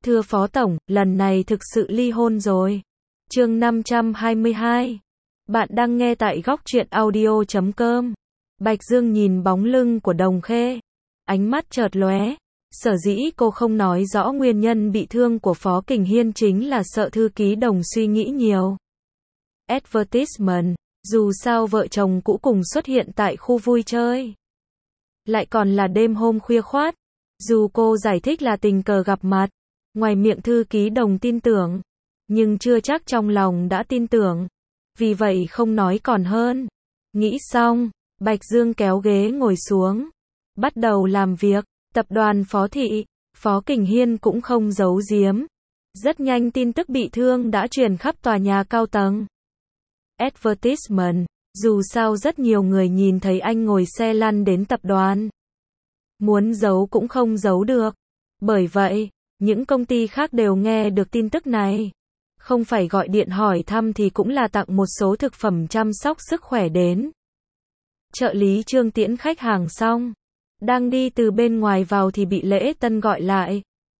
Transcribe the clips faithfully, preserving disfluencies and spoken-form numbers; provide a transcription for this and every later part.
Thưa Phó Tổng, lần này thực sự ly hôn rồi. Chương năm trăm hai mươi hai. Bạn đang nghe tại góc truyện audio chấm com. Bạch Dương nhìn bóng lưng của Đồng Khê. Ánh mắt chợt lóe. Sở dĩ cô không nói rõ nguyên nhân bị thương của Phó Kình Hiên chính là sợ thư ký Đồng suy nghĩ nhiều. Advertisement. Dù sao vợ chồng cũ cùng xuất hiện tại khu vui chơi. Lại còn là đêm hôm khuya khoát. Dù cô giải thích là tình cờ gặp mặt. Ngoài miệng thư ký Đồng tin tưởng. Nhưng chưa chắc trong lòng đã tin tưởng. Vì vậy không nói còn hơn. Nghĩ xong, Bạch Dương kéo ghế ngồi xuống. Bắt đầu làm việc. Tập đoàn Phó Thị, Phó Kình Hiên cũng không giấu giếm. Rất nhanh tin tức bị thương đã truyền khắp tòa nhà cao tầng. Advertisement. Dù sao rất nhiều người nhìn thấy anh ngồi xe lăn đến tập đoàn. Muốn giấu cũng không giấu được. Bởi vậy, những công ty khác đều nghe được tin tức này. Không phải gọi điện hỏi thăm thì cũng là tặng một số thực phẩm chăm sóc sức khỏe đến. Trợ lý Trương tiễn khách hàng xong. Đang đi từ bên ngoài vào thì bị Lễ Tân gọi lại.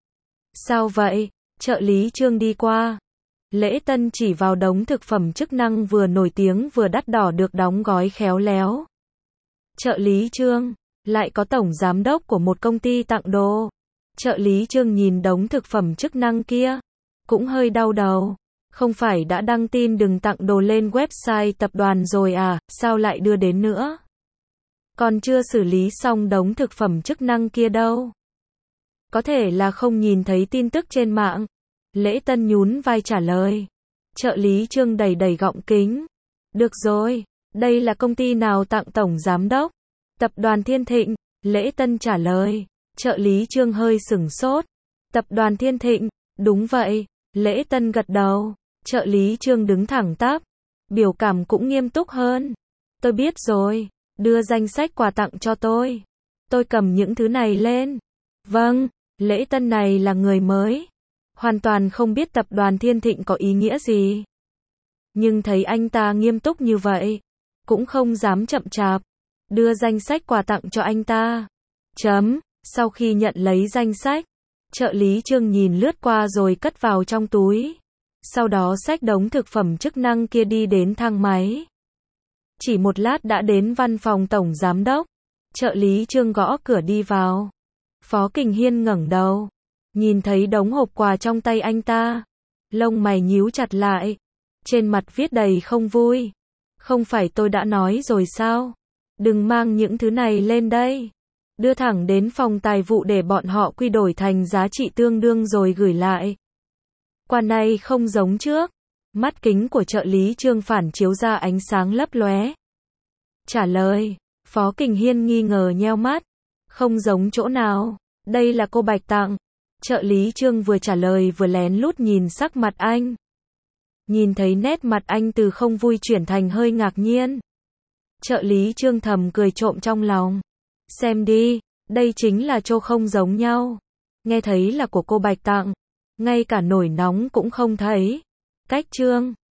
Sao vậy? Trợ lý Trương đi qua. Lễ Tân chỉ vào đống thực phẩm chức năng vừa nổi tiếng vừa đắt đỏ được đóng gói khéo léo. Trợ lý Trương, lại có tổng giám đốc của một công ty tặng đồ. Trợ lý Trương nhìn đống thực phẩm chức năng kia, cũng hơi đau đầu. Không phải đã đăng tin đừng tặng đồ lên website tập đoàn rồi à, sao lại đưa đến nữa? Còn chưa xử lý xong đống thực phẩm chức năng kia đâu. Có thể là không nhìn thấy tin tức trên mạng. Lễ Tân nhún vai trả lời. Trợ lý Trương đầy đầy gọng kính. Được rồi, đây là công ty nào tặng tổng giám đốc? Tập đoàn Thiên Thịnh, Lễ Tân trả lời. Trợ lý Trương hơi sửng sốt. Tập đoàn Thiên Thịnh, đúng vậy. Lễ Tân gật đầu. Trợ lý Trương đứng thẳng tắp. Biểu cảm cũng nghiêm túc hơn. Tôi biết rồi. Đưa danh sách quà tặng cho tôi. Tôi cầm những thứ này lên. Vâng, Lễ Tân này là người mới. Hoàn toàn không biết tập đoàn Thiên Thịnh có ý nghĩa gì. Nhưng thấy anh ta nghiêm túc như vậy. Cũng không dám chậm chạp. Đưa danh sách quà tặng cho anh ta. Chấm. Sau khi nhận lấy danh sách. Trợ lý Trương nhìn lướt qua rồi cất vào trong túi. Sau đó xách đống thực phẩm chức năng kia đi đến thang máy. Chỉ một lát đã đến văn phòng tổng giám đốc. Trợ lý Trương gõ cửa đi vào. Phó Kình Hiên ngẩng đầu. Nhìn thấy đống hộp quà trong tay anh ta. Lông mày nhíu chặt lại. Trên mặt viết đầy không vui. Không phải tôi đã nói rồi sao? Đừng mang những thứ này lên đây. Đưa thẳng đến phòng tài vụ để bọn họ quy đổi thành giá trị tương đương rồi gửi lại. Quà này không giống trước. Mắt kính của trợ lý Trương phản chiếu ra ánh sáng lấp lóe. Trả lời. Phó Kình Hiên nghi ngờ nheo mắt. Không giống chỗ nào. Đây là cô Bạch tặng. Trợ lý Trương vừa trả lời vừa lén lút nhìn sắc mặt anh. Nhìn thấy nét mặt anh từ không vui chuyển thành hơi ngạc nhiên. Trợ lý Trương thầm cười trộm trong lòng. Xem đi, đây chính là chỗ không giống nhau. Nghe thấy là của cô Bạch tặng. Ngay cả nổi nóng cũng không thấy. Cách Trương.